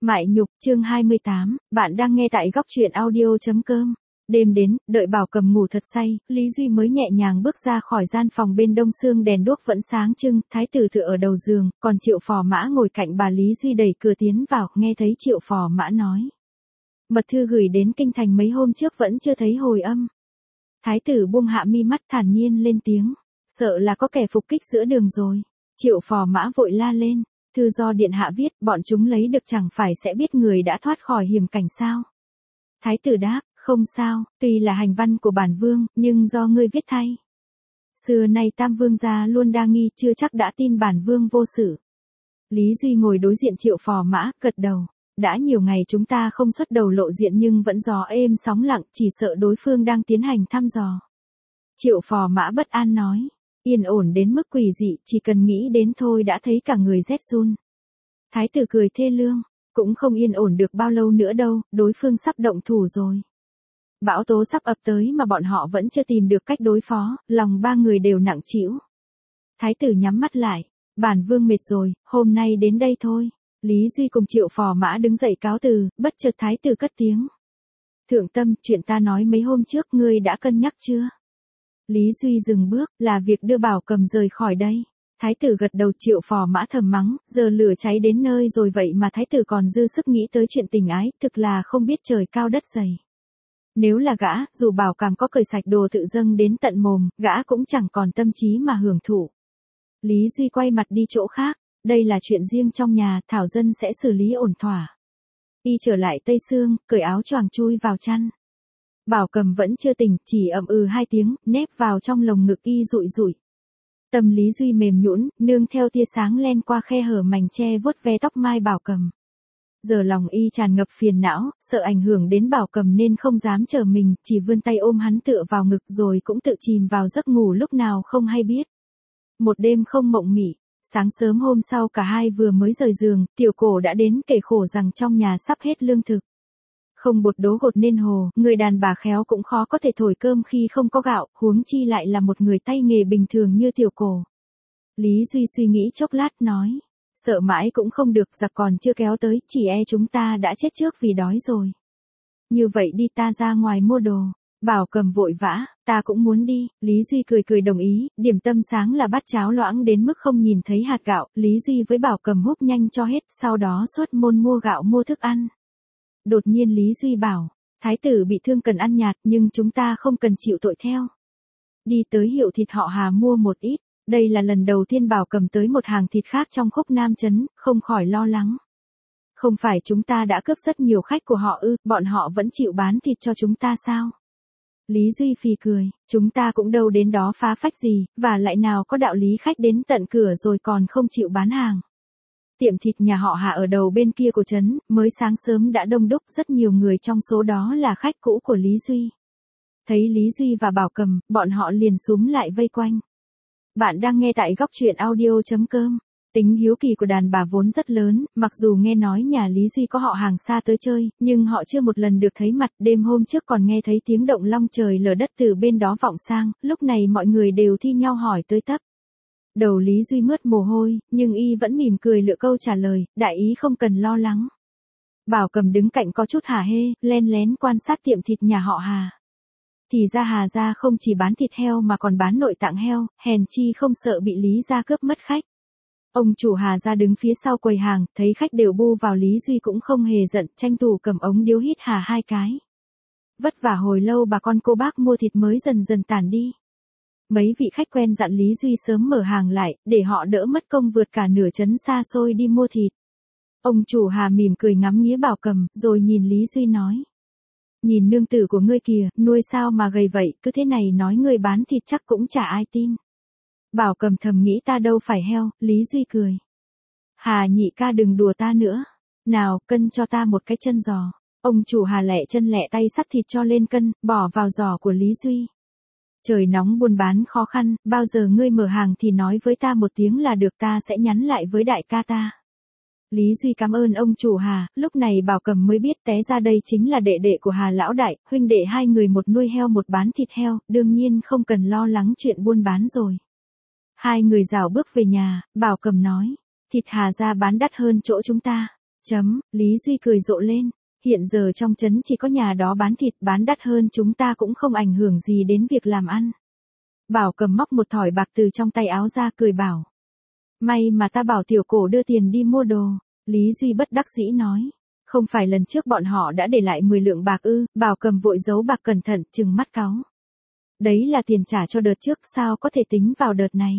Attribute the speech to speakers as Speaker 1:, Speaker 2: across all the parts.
Speaker 1: Mại nhục chương 28, bạn đang nghe tại góc truyện audio.com. Đêm đến, đợi Bảo Cầm ngủ thật say, Lý Duy mới nhẹ nhàng bước ra khỏi gian phòng bên đông xương đèn đuốc vẫn sáng trưng, thái tử tựa ở đầu giường, còn Triệu Phò Mã ngồi cạnh bà. Lý Duy đẩy cửa tiến vào, nghe thấy Triệu Phò Mã nói. Mật thư gửi đến kinh thành mấy hôm trước vẫn chưa thấy hồi âm. Thái tử buông hạ mi mắt thản nhiên lên tiếng, sợ là có kẻ phục kích giữa đường rồi. Triệu Phò Mã vội la lên. Thư do điện hạ viết, bọn chúng lấy được chẳng phải sẽ biết người đã thoát khỏi hiểm cảnh sao? Thái tử đáp, không sao, tuy là hành văn của bản vương, nhưng do ngươi viết thay. Xưa nay Tam Vương gia luôn đa nghi, chưa chắc đã tin bản vương vô sự. Lý Duy ngồi đối diện Triệu Phò Mã, gật đầu. Đã nhiều ngày chúng ta không xuất đầu lộ diện nhưng vẫn gió êm sóng lặng, chỉ sợ đối phương đang tiến hành thăm dò. Triệu Phò Mã bất an nói. Yên ổn đến mức quỷ dị, chỉ cần nghĩ đến thôi đã thấy cả người rét run. Thái tử cười thê lương, cũng không yên ổn được bao lâu nữa đâu, đối phương sắp động thủ rồi. Bão tố sắp ập tới mà bọn họ vẫn chưa tìm được cách đối phó, lòng ba người đều nặng trĩu. Thái tử nhắm mắt lại, bản vương mệt rồi, hôm nay đến đây thôi. Lý Duy cùng Triệu Phò Mã đứng dậy cáo từ, bất chợt thái tử cất tiếng. Thượng tâm, chuyện ta nói mấy hôm trước ngươi đã cân nhắc chưa? Lý Duy dừng bước, là việc đưa Bảo Cầm rời khỏi đây. Thái tử gật đầu. Triệu Phò Mã thầm mắng, giờ lửa cháy đến nơi rồi vậy mà thái tử còn dư sức nghĩ tới chuyện tình ái, thực là không biết trời cao đất dày. Nếu là gã, dù Bảo Cầm có cởi sạch đồ tự dâng đến tận mồm, gã cũng chẳng còn tâm trí mà hưởng thụ. Lý Duy quay mặt đi chỗ khác, đây là chuyện riêng trong nhà, thảo dân sẽ xử lý ổn thỏa. Y trở lại Tây Sương, cởi áo choàng chui vào chăn. Bảo Cầm vẫn chưa tỉnh, chỉ ậm ừ hai tiếng, nép vào trong lồng ngực y rụi rụi. Tâm Lý Duy mềm nhũn, nương theo tia sáng len qua khe hở mảnh che vuốt ve tóc mai Bảo Cầm. Giờ lòng y tràn ngập phiền não, sợ ảnh hưởng đến Bảo Cầm nên không dám trở mình, chỉ vươn tay ôm hắn tựa vào ngực rồi cũng tự chìm vào giấc ngủ lúc nào không hay biết. Một đêm không mộng mị, sáng sớm hôm sau cả hai vừa mới rời giường, Tiểu Cổ đã đến kể khổ rằng trong nhà sắp hết lương thực. Không bột đố gột nên hồ, người đàn bà khéo cũng khó có thể thổi cơm khi không có gạo, huống chi lại là một người tay nghề bình thường như Tiểu Cổ. Lý Duy suy nghĩ chốc lát nói, sợ mãi cũng không được, giặc còn chưa kéo tới, chỉ e chúng ta đã chết trước vì đói rồi. Như vậy đi, ta ra ngoài mua đồ. Bảo Cầm vội vã, ta cũng muốn đi. Lý Duy cười cười đồng ý, điểm tâm sáng là bát cháo loãng đến mức không nhìn thấy hạt gạo, Lý Duy với Bảo Cầm húp nhanh cho hết, sau đó xuất môn mua gạo mua thức ăn. Đột nhiên Lý Duy bảo, thái tử bị thương cần ăn nhạt nhưng chúng ta không cần chịu tội theo. Đi tới hiệu thịt họ Hà mua một ít, đây là lần đầu tiên Bảo Cầm tới một hàng thịt khác trong khúc Nam Trấn, không khỏi lo lắng. Không phải chúng ta đã cướp rất nhiều khách của họ ư, bọn họ vẫn chịu bán thịt cho chúng ta sao? Lý Duy phì cười, chúng ta cũng đâu đến đó phá phách gì, và lại nào có đạo lý khách đến tận cửa rồi còn không chịu bán hàng. Tiệm thịt nhà họ Hà ở đầu bên kia của trấn, mới sáng sớm đã đông đúc, rất nhiều người trong số đó là khách cũ của Lý Duy. Thấy Lý Duy và Bảo Cầm, bọn họ liền xúm lại vây quanh. Bạn đang nghe tại góc truyện audio.com. Tính hiếu kỳ của đàn bà vốn rất lớn, mặc dù nghe nói nhà Lý Duy có họ hàng xa tới chơi, nhưng họ chưa một lần được thấy mặt. Đêm hôm trước còn nghe thấy tiếng động long trời lở đất từ bên đó vọng sang, lúc này mọi người đều thi nhau hỏi tới tấp. Đầu Lý Duy mướt mồ hôi, nhưng y vẫn mỉm cười lựa câu trả lời, đại ý không cần lo lắng. Bảo Cầm đứng cạnh có chút hả hê, len lén quan sát tiệm thịt nhà họ Hà. Thì ra Hà gia không chỉ bán thịt heo mà còn bán nội tạng heo, hèn chi không sợ bị Lý gia cướp mất khách. Ông chủ Hà gia đứng phía sau quầy hàng, thấy khách đều bu vào Lý Duy cũng không hề giận, tranh thủ cầm ống điếu hít hà hai cái. Vất vả hồi lâu bà con cô bác mua thịt mới dần dần tản đi. Mấy vị khách quen dặn Lý Duy sớm mở hàng lại, để họ đỡ mất công vượt cả nửa trấn xa xôi đi mua thịt. Ông chủ Hà mỉm cười ngắm nghía Bảo Cầm, rồi nhìn Lý Duy nói. Nhìn nương tử của ngươi kìa, nuôi sao mà gầy vậy, cứ thế này nói ngươi bán thịt chắc cũng chả ai tin. Bảo Cầm thầm nghĩ ta đâu phải heo, Lý Duy cười. Hà nhị ca đừng đùa ta nữa. Nào, cân cho ta một cái chân giò. Ông chủ Hà lẹ chân lẹ tay xắt thịt cho lên cân, bỏ vào giò của Lý Duy. Trời nóng buôn bán khó khăn, bao giờ ngươi mở hàng thì nói với ta một tiếng là được, ta sẽ nhắn lại với đại ca ta. Lý Duy cảm ơn ông chủ Hà, lúc này Bảo Cầm mới biết té ra đây chính là đệ đệ của Hà lão đại, huynh đệ hai người một nuôi heo một bán thịt heo, đương nhiên không cần lo lắng chuyện buôn bán rồi. Hai người rảo bước về nhà, Bảo Cầm nói, thịt Hà gia bán đắt hơn chỗ chúng ta. Lý Duy cười rộ lên. Hiện giờ trong trấn chỉ có nhà đó bán thịt bán đắt hơn chúng ta cũng không ảnh hưởng gì đến việc làm ăn. Bảo Cầm móc một thỏi bạc từ trong tay áo ra cười bảo. May mà ta bảo tiểu cổ đưa tiền đi mua đồ. Lý Duy bất đắc dĩ nói. Không phải lần trước bọn họ đã để lại 10 lượng bạc ư? Bảo Cầm vội giấu bạc cẩn thận trừng mắt cáu. Đấy là tiền trả cho đợt trước sao có thể tính vào đợt này.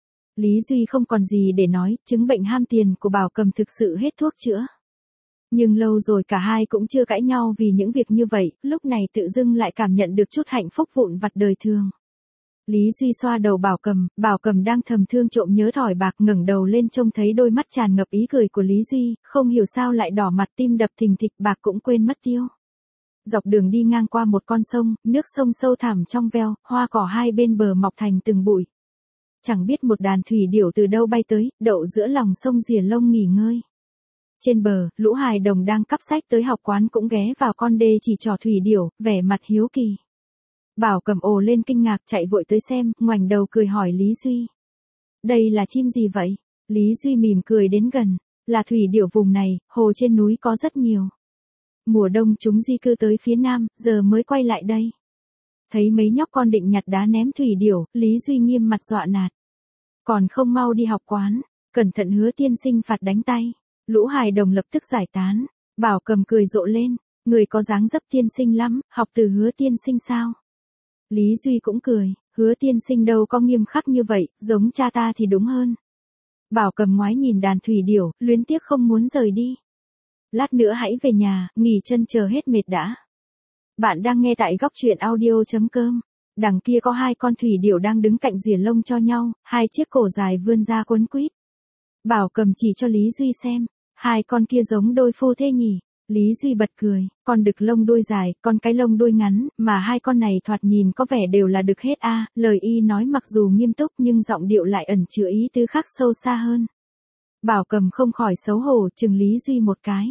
Speaker 1: Lý Duy không còn gì để nói, chứng bệnh ham tiền của Bảo Cầm thực sự hết thuốc chữa. Nhưng lâu rồi cả hai cũng chưa cãi nhau vì những việc như vậy, lúc này tự dưng lại cảm nhận được chút hạnh phúc vụn vặt đời thường. Lý Duy xoa đầu Bảo Cầm đang thầm thương trộm nhớ thỏi bạc ngẩng đầu lên trông thấy đôi mắt tràn ngập ý cười của Lý Duy, không hiểu sao lại đỏ mặt tim đập thình thịch bạc cũng quên mất tiêu. Dọc đường đi ngang qua một con sông, nước sông sâu thẳm trong veo, hoa cỏ hai bên bờ mọc thành từng bụi. Chẳng biết một đàn thủy điểu từ đâu bay tới, đậu giữa lòng sông rìa lông nghỉ ngơi. Trên bờ, lũ hài đồng đang cắp sách tới học quán cũng ghé vào con đê chỉ trỏ thủy điểu, vẻ mặt hiếu kỳ. Bảo Cầm ồ lên kinh ngạc chạy vội tới xem, ngoảnh đầu cười hỏi Lý Duy. Đây là chim gì vậy? Lý Duy mỉm cười đến gần. Là thủy điểu vùng này, hồ trên núi có rất nhiều. Mùa đông chúng di cư tới phía nam, giờ mới quay lại đây. Thấy mấy nhóc con định nhặt đá ném thủy điểu, Lý Duy nghiêm mặt dọa nạt. Còn không mau đi học quán, cẩn thận Hứa tiên sinh phạt đánh tay. Lũ hài đồng lập tức giải tán. Bảo Cầm cười rộ lên. Người có dáng dấp tiên sinh lắm, học từ Hứa tiên sinh sao? Lý Duy cũng cười. Hứa tiên sinh đâu có nghiêm khắc như vậy, giống cha ta thì đúng hơn. Bảo Cầm ngoái nhìn đàn thủy điểu, luyến tiếc không muốn rời đi. Lát nữa hãy về nhà, nghỉ chân chờ hết mệt đã. Bạn đang nghe tại góc truyện audio.com. Đằng kia có hai con thủy điểu đang đứng cạnh rìa lông cho nhau, hai chiếc cổ dài vươn ra quấn quýt. Bảo Cầm chỉ cho Lý Duy xem. Hai con kia giống đôi phu thê nhỉ. Lý Duy bật cười, con đực lông đuôi dài, con cái lông đuôi ngắn, mà hai con này thoạt nhìn có vẻ đều là đực hết a. Lời y nói mặc dù nghiêm túc nhưng giọng điệu lại ẩn chứa ý tứ khác sâu xa hơn. Bảo Cầm không khỏi xấu hổ chừng Lý Duy một cái.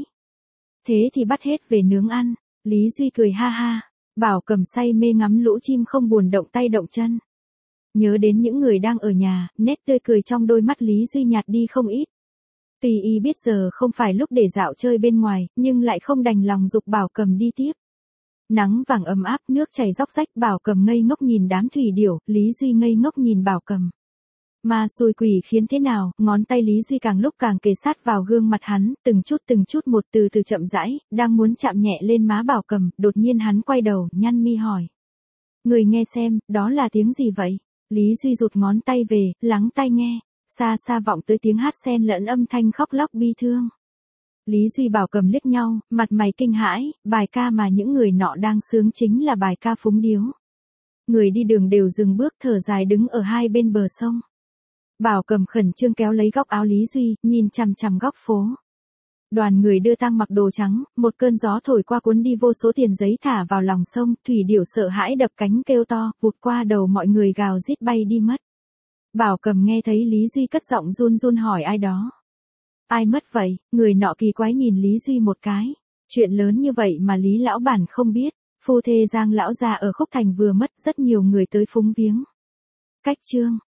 Speaker 1: Thế thì bắt hết về nướng ăn. Lý Duy cười ha ha. Bảo Cầm say mê ngắm lũ chim không buồn động tay động chân. Nhớ đến những người đang ở nhà, nét tươi cười trong đôi mắt Lý Duy nhạt đi không ít. Tuy y biết giờ không phải lúc để dạo chơi bên ngoài, nhưng lại không đành lòng giục Bảo Cầm đi tiếp. Nắng vàng ấm áp, nước chảy róc rách, Bảo Cầm ngây ngốc nhìn đám thủy điểu, Lý Duy ngây ngốc nhìn Bảo Cầm. Ma xui quỷ khiến thế nào, ngón tay Lý Duy càng lúc càng kề sát vào gương mặt hắn, từng chút một từ từ chậm rãi, đang muốn chạm nhẹ lên má Bảo Cầm, đột nhiên hắn quay đầu, nhăn mi hỏi. Người nghe xem, đó là tiếng gì vậy? Lý Duy rụt ngón tay về, lắng tai nghe. Xa xa vọng tới tiếng hát xen lẫn âm thanh khóc lóc bi thương. Lý Duy Bảo Cầm liếc nhau, mặt mày kinh hãi, bài ca mà những người nọ đang sướng chính là bài ca phúng điếu. Người đi đường đều dừng bước thở dài đứng ở hai bên bờ sông. Bảo Cầm khẩn trương kéo lấy góc áo Lý Duy, nhìn chằm chằm góc phố. Đoàn người đưa tang mặc đồ trắng, một cơn gió thổi qua cuốn đi vô số tiền giấy thả vào lòng sông, thủy điểu sợ hãi đập cánh kêu to, vụt qua đầu mọi người gào rít bay đi mất. Bảo Cầm nghe thấy Lý Duy cất giọng run run hỏi ai đó. Ai mất vậy? Người nọ kỳ quái nhìn Lý Duy một cái. Chuyện lớn như vậy mà Lý lão bản không biết. Phu thê Giang lão già ở Khúc Thành vừa mất, rất nhiều người tới phúng viếng. Cách chương